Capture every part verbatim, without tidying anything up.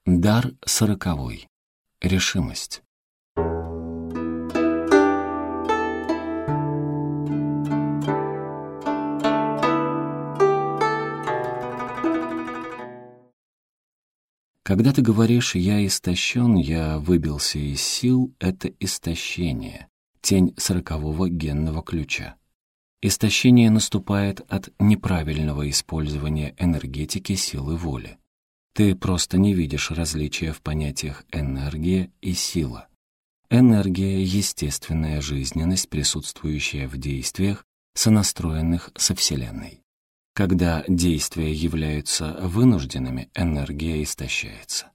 Дар сороковой. Решимость. Когда ты говоришь «я истощен», «я выбился из сил», — это истощение, тень сорокового генного ключа. Истощение наступает от неправильного использования энергетики силы воли. Ты просто не видишь различия в понятиях «энергия» и «сила». Энергия — естественная жизненность, присутствующая в действиях, сонастроенных со Вселенной. Когда действия являются вынужденными, энергия истощается.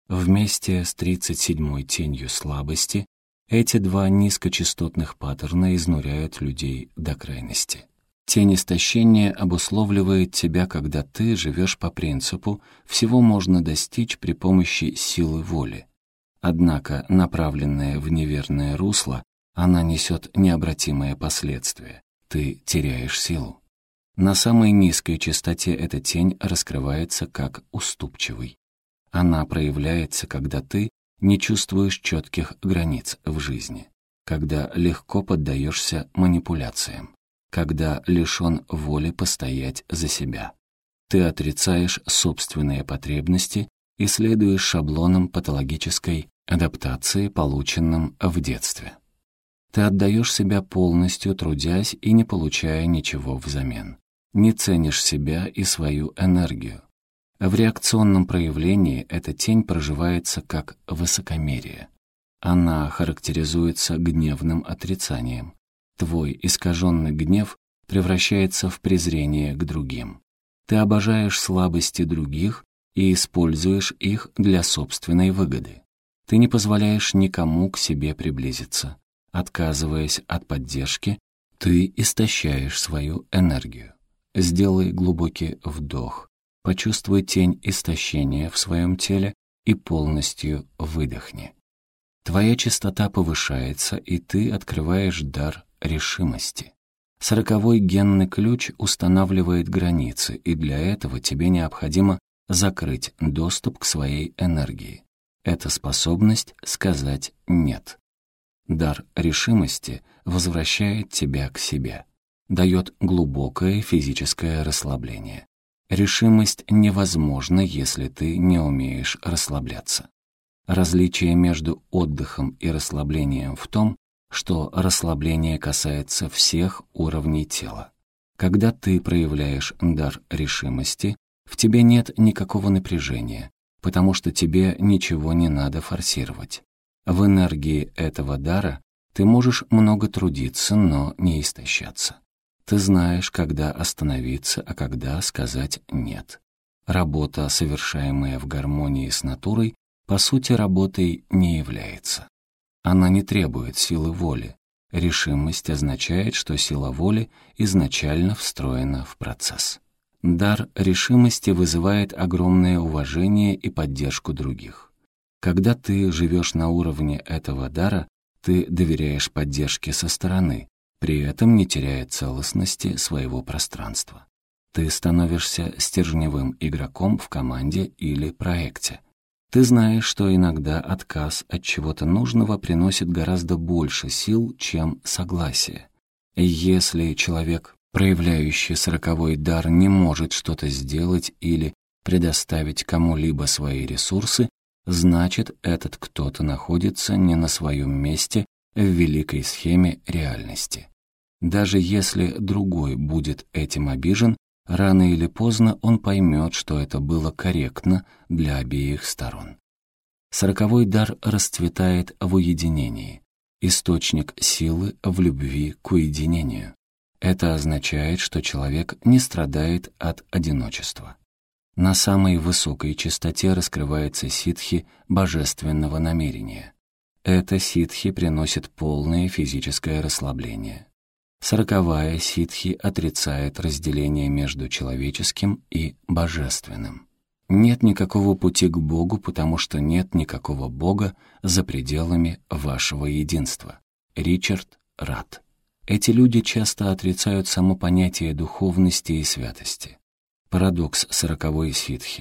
Вместе с тридцать седьмой тенью слабости эти два низкочастотных паттерна изнуряют людей до крайности. Тень истощения обусловливает тебя, когда ты живешь по принципу «всего можно достичь при помощи силы воли». Однако, направленная в неверное русло, она несет необратимые последствия. Ты теряешь силу. На самой низкой частоте эта тень раскрывается как уступчивый. Она проявляется, когда ты не чувствуешь четких границ в жизни, когда легко поддаешься манипуляциям, когда лишен воли постоять за себя. Ты отрицаешь собственные потребности и следуешь шаблонам патологической адаптации, полученным в детстве. Ты отдаешь себя полностью, трудясь и не получая ничего взамен. Не ценишь себя и свою энергию. В реакционном проявлении эта тень проживается как высокомерие. Она характеризуется гневным отрицанием. Твой искаженный гнев превращается в презрение к другим. Ты обожаешь слабости других и используешь их для собственной выгоды. Ты не позволяешь никому к себе приблизиться. Отказываясь от поддержки, ты истощаешь свою энергию. Сделай глубокий вдох, почувствуй тень истощения в своем теле и полностью выдохни. Твоя частота повышается, и ты открываешь дар решимости. Сороковой генный ключ устанавливает границы, и для этого тебе необходимо закрыть доступ к своей энергии. Это способность сказать «нет». Дар решимости возвращает тебя к себе, дает глубокое физическое расслабление. Решимость невозможна, если ты не умеешь расслабляться. Различие между отдыхом и расслаблением в том, что расслабление касается всех уровней тела. Когда ты проявляешь дар решимости, в тебе нет никакого напряжения, потому что тебе ничего не надо форсировать. В энергии этого дара ты можешь много трудиться, но не истощаться. Ты знаешь, когда остановиться, а когда сказать «нет». Работа, совершаемая в гармонии с натурой, по сути, работой не является. Она не требует силы воли. Решимость означает, что сила воли изначально встроена в процесс. Дар решимости вызывает огромное уважение и поддержку других. Когда ты живешь на уровне этого дара, ты доверяешь поддержке со стороны, при этом не теряя целостности своего пространства. Ты становишься стержневым игроком в команде или проекте. Ты знаешь, что иногда отказ от чего-то нужного приносит гораздо больше сил, чем согласие. Если человек, проявляющий сороковой дар, не может что-то сделать или предоставить кому-либо свои ресурсы, значит, этот кто-то находится не на своем месте в великой схеме реальности. Даже если другой будет этим обижен, рано или поздно он поймет, что это было корректно для обеих сторон. Сороковой дар расцветает в уединении, источник силы в любви к уединению. Это означает, что человек не страдает от одиночества. На самой высокой частоте раскрывается ситхи божественного намерения. Это ситхи приносит полное физическое расслабление. Сороковая ситхи отрицает разделение между человеческим и божественным. Нет никакого пути к Богу, потому что нет никакого Бога за пределами вашего единства. Ричард Рад. Эти люди часто отрицают само понятие духовности и святости. Парадокс сороковой ситхи.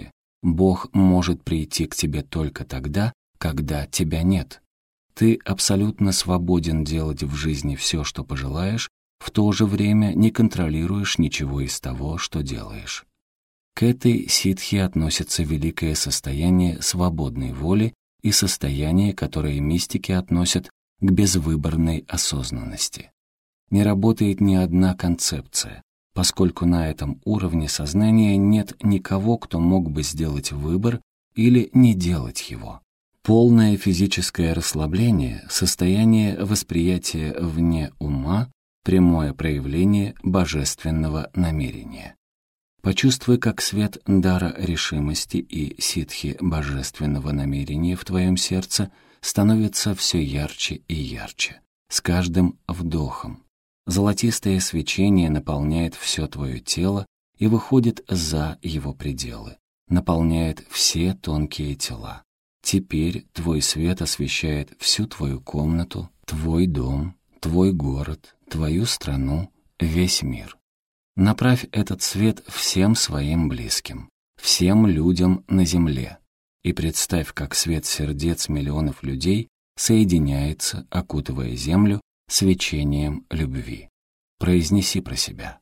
Бог может прийти к тебе только тогда, когда тебя нет. Ты абсолютно свободен делать в жизни все, что пожелаешь, в то же время не контролируешь ничего из того, что делаешь. К этой ситхи относится великое состояние свободной воли и состояние, которое мистики относят к безвыборной осознанности. Не работает ни одна концепция, поскольку на этом уровне сознания нет никого, кто мог бы сделать выбор или не делать его. Полное физическое расслабление, состояние восприятия вне ума, прямое проявление божественного намерения. Почувствуй, как свет дара решимости и ситхи божественного намерения в твоем сердце становится все ярче и ярче, с каждым вдохом. Золотистое свечение наполняет все твое тело и выходит за его пределы, наполняет все тонкие тела. Теперь твой свет освещает всю твою комнату, твой дом, твой город, твою страну, весь мир. Направь этот свет всем своим близким, всем людям на земле, и представь, как свет сердец миллионов людей соединяется, окутывая землю свечением любви. Произнеси про себя: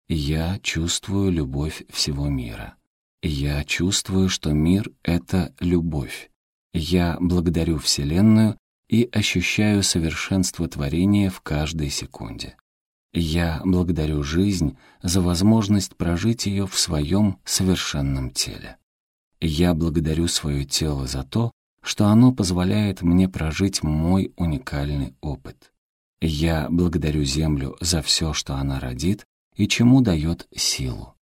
«Я чувствую любовь всего мира. Я чувствую, что мир — это любовь. Я благодарю Вселенную и ощущаю совершенство творения в каждой секунде. Я благодарю жизнь за возможность прожить ее в своем совершенном теле. Я благодарю свое тело за то, что оно позволяет мне прожить мой уникальный опыт. Я благодарю Землю за все, что она родит и чему дает силу.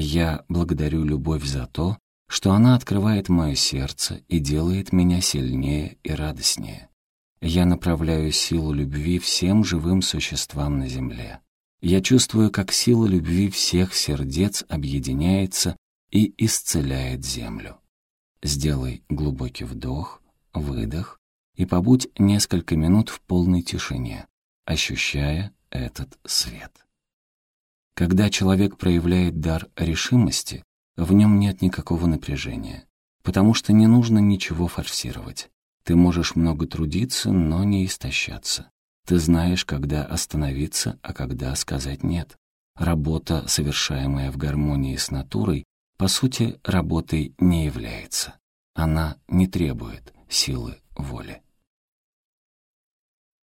Я благодарю любовь за то, что она открывает мое сердце и делает меня сильнее и радостнее. Я направляю силу любви всем живым существам на земле. Я чувствую, как сила любви всех сердец объединяется и исцеляет землю. Сделай глубокий вдох, выдох и побудь несколько минут в полной тишине, ощущая этот свет. Когда человек проявляет дар решимости, в нем нет никакого напряжения, потому что не нужно ничего форсировать. Ты можешь много трудиться, но не истощаться. Ты знаешь, когда остановиться, а когда сказать «нет». Работа, совершаемая в гармонии с натурой, по сути, работой не является. Она не требует силы воли.